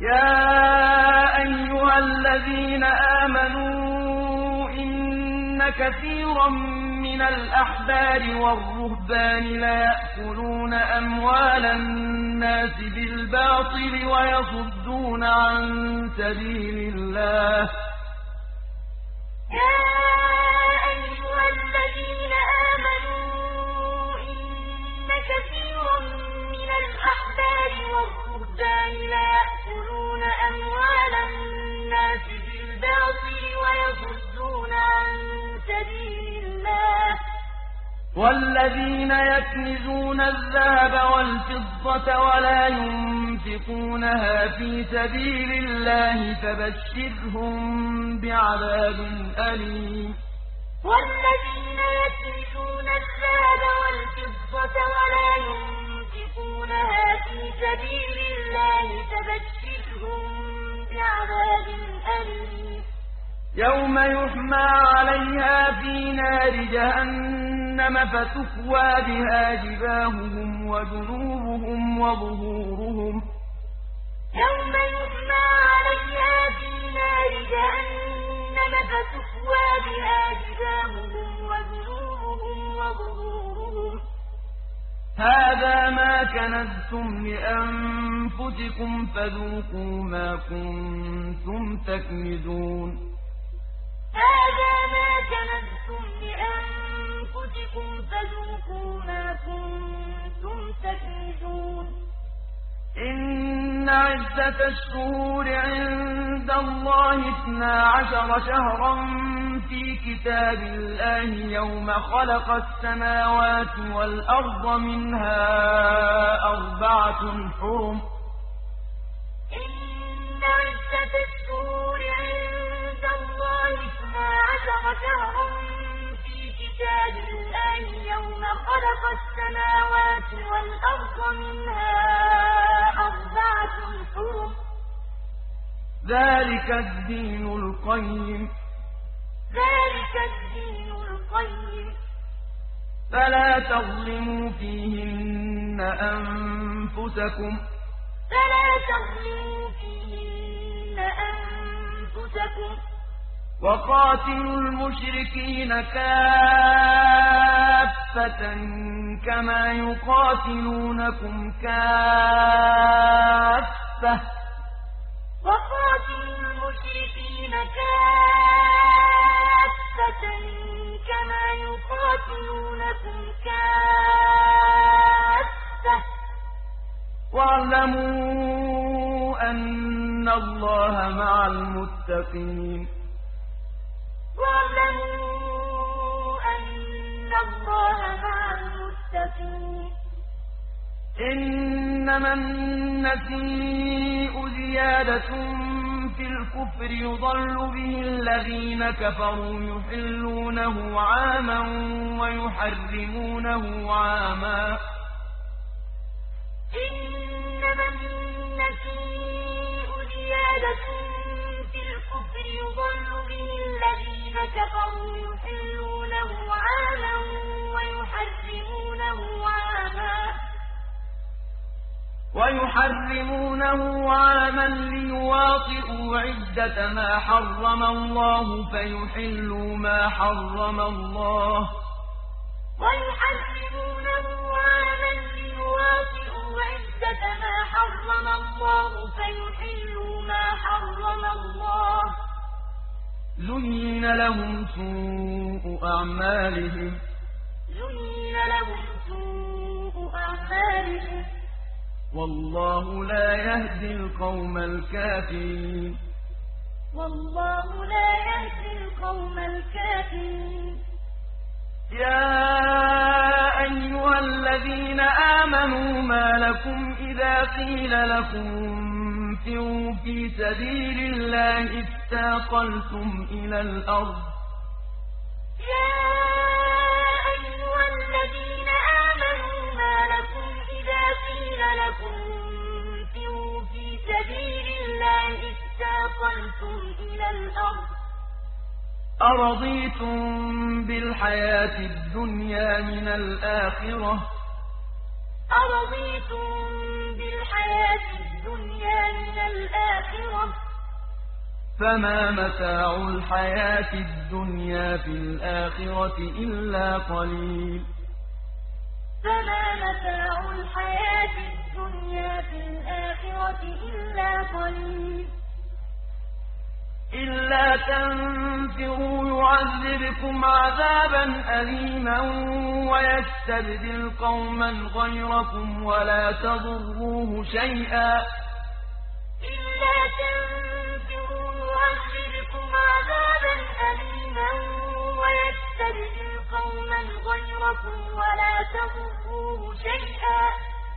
يا أيها الذين آمنوا إن كثيرا من الأحبار والرهبان ليأكلون أموال الناس بالباطل ويصدون عن سبيل الله. يا أيها الذين آمنوا إن كثيرا من الأحبار والرهبان ليأكلون أموال الناس بالباطل ويصدون عن سبيل الله. والذين يكنزون الذهب والفضة ولا ينفقونها في سبيل الله فبشرهم بعذاب أليم. والذين يكنزون الذهب والفضة ولا ينفقونها في سبيل الله فبشرهم بعذاب أليم. يوم يحمى عليها في نار جهنم فتكوى بها جباههم وجنوبهم وظهورهم. يوم يحمى عليها في نار جهنم فتكوى بها جباههم وجنوبهم وظهورهم. هذا ما كنزتم لأنفسكم فذوقوا ما كنتم تكنزون. هذا ما كنزتم لأنفسكم فذوقوا ما كنتم تكنزون. إن عدة الشهور عند الله 12 شهرا في كتاب الله يوم خلق السماوات والأرض منها 4 حرم. إن عدة الشهور عند الله 12 شهرا في كتاب الله يوم خلق السماوات والأرض منها 4 حرم. ذلك الدين القيم. ذلك الدين القيم. فلا تظلموا فيهن أنفسكم. فلا تظلموا فيهن أنفسكم. وقاتلوا المشركين كافة كما يقاتلونكم كافة. وقاتلوا المشركين كافة كما يقاتلونكم كافة. واعلموا أن الله مع المتقين. واعلموا أن الله مع المتقين. إنما النسيء زيادة في الكفر يضل به الذين كفروا يحلونه عاما ويحرمونه عاما. إنما النسيء زيادة في الكفر يضل به الذين كفروا يحلونه عاما ويحرمونه عاما ليواطئوا عدة ما حرم الله فيحلوا ما حرم الله. ويحرمونه عاما ليواطئوا عدة ما حرم الله فيحلوا ما حرم الله. زين لهم سوء أعمالهم. زين لهم سوء أعمالهم. والله لا يهدي القوم الكافرين. والله لا يهدي القوم الكافرين. يا أيها الذين آمنوا ما لكم إذا قيل لكم انفروا في سبيل الله اثاقلتم إلى الأرض. يا أيها الذين آمنوا ما لكم إذا قيل لكم انفروا في سبيل الله اثاقلتم إلى الأرض. أرضيتم بالحياة الدنيا من الآخرة. أرضيتم بالحياة الدنيا من الآخرة. فما متاع الحياة الدنيا في الآخرة إلا قليل فما متاع الحياة الدنيا في الآخرة إلا قليل إلا تنفروا يعذبكم عذابا أليما ويستبدل قوما غيركم ولا تضروه شيئا إلا تنفروا يعذبكم عذابا أليما ويستبدل قوما غيركم ولا تضروه شيئا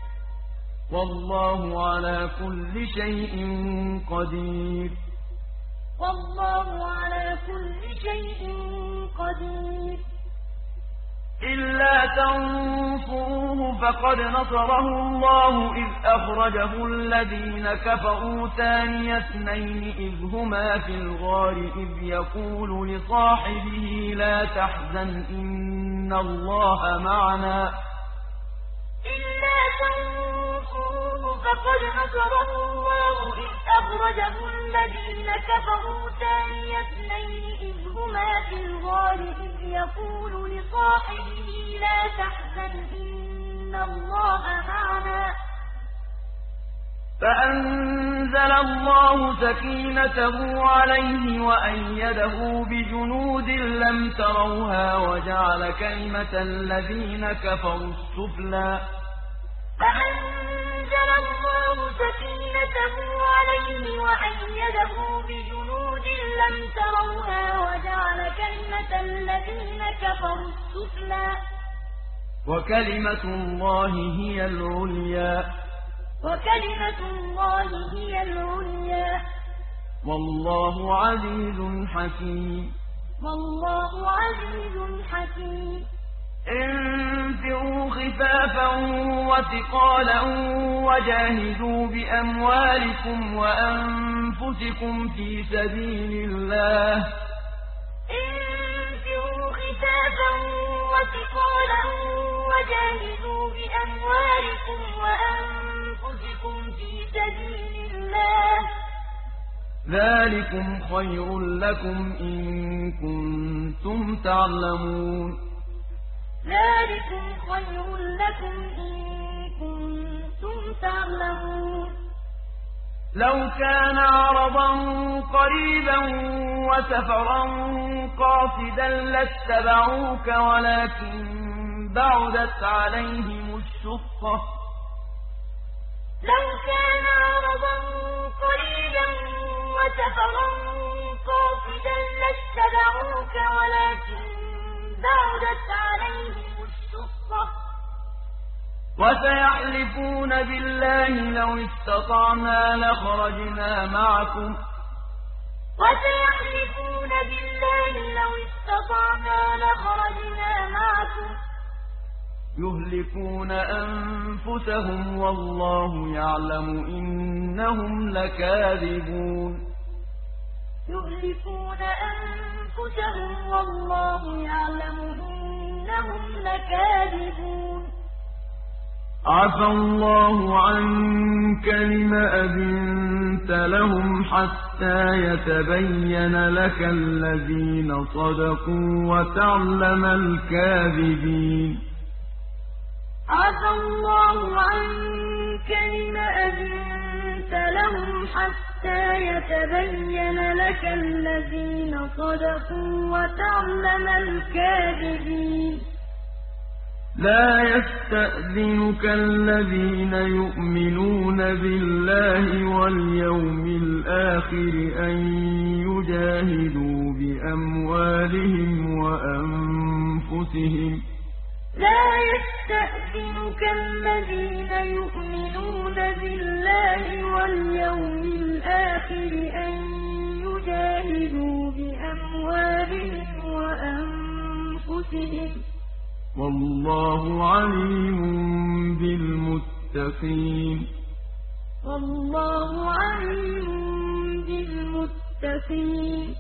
والله على كل شيء قدير والله على كل شيء قدير إلا تنصروه فقد نصره الله إذ أخرجه الذين كفروا ثاني اثنين إذ هما في الغار إذ يقول لصاحبه لا تحزن إن الله معنا إلا تنصروه فقد نصره الله إذ أخرجه الذين كفروا ثاني اثنين إذ هما في الغار إذ يقول لصاحبه لا تحزن إن الله معنا فأنزل الله سكينته عليه وأيده بجنود لم تروها وجعل كلمة الذين كفروا السفلى فأنزل الله سكينته عليه وأيده بجنود لم تروها وجعل كلمة الذين كفروا السفلى وكلمة الله هي العليا وكلمة الله هي العليا والله عزيز حكيم والله عزيز حكيم انفروا خفافا وثقالا وجاهدوا بأموالكم وأنفسكم في سبيل الله انفروا خفافا وثقالا وجاهدوا بأموالكم وأنفسكم في سبيل الله ذلكم خير لكم إن كنتم تعلمون ذلكم خير لكم إن كنتم تعلمون لو كان عرضا قريبا وسفرا قاصدا لاتبعوك ولكن بعدت عليهم الشقة لو كان عرضا قريبا وسفرا قاصدا لاتبعوك ولكن بعدت عليهم الشقة وسيحلفون بالله لو استطعنا لخرجنا معكم وسيحلفون بالله لو استطعنا لخرجنا معكم يهلكون أنفسهم والله يعلم إنهم لكاذبون يهلكون أنفسهم والله يعلم إنهم لكاذبون عفى الله عنك لم أذنت لهم حتى يتبين لك الذين صدقوا وتعلم الكاذبين عفى الله عنك لم أذنت لهم حتى يتبين لك الذين صدقوا وتعلم الكاذبين لا يستأذنك الذين يؤمنون بالله واليوم الآخر أن يجاهدوا بأموالهم وأنفسهم لا يستأذنك الذين يؤمنون بالله واليوم الآخر أن يجاهدوا بأموالهم وأنفسهم والله عليم بالمتقين والله عليم بالمتقين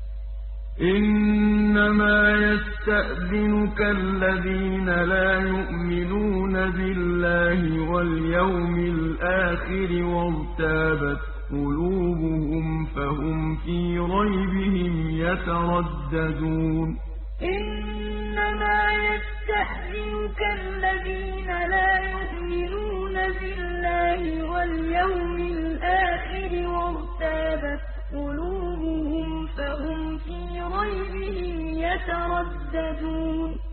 إنما يستأذنك الذين لا يؤمنون بالله واليوم الآخر وارتابت قلوبهم فهم في ريبهم يترددون إنما يستأذنك الذين لا يؤمنون بالله واليوم الآخر وارتابت قلوبهم فهم في ريبهم يترددون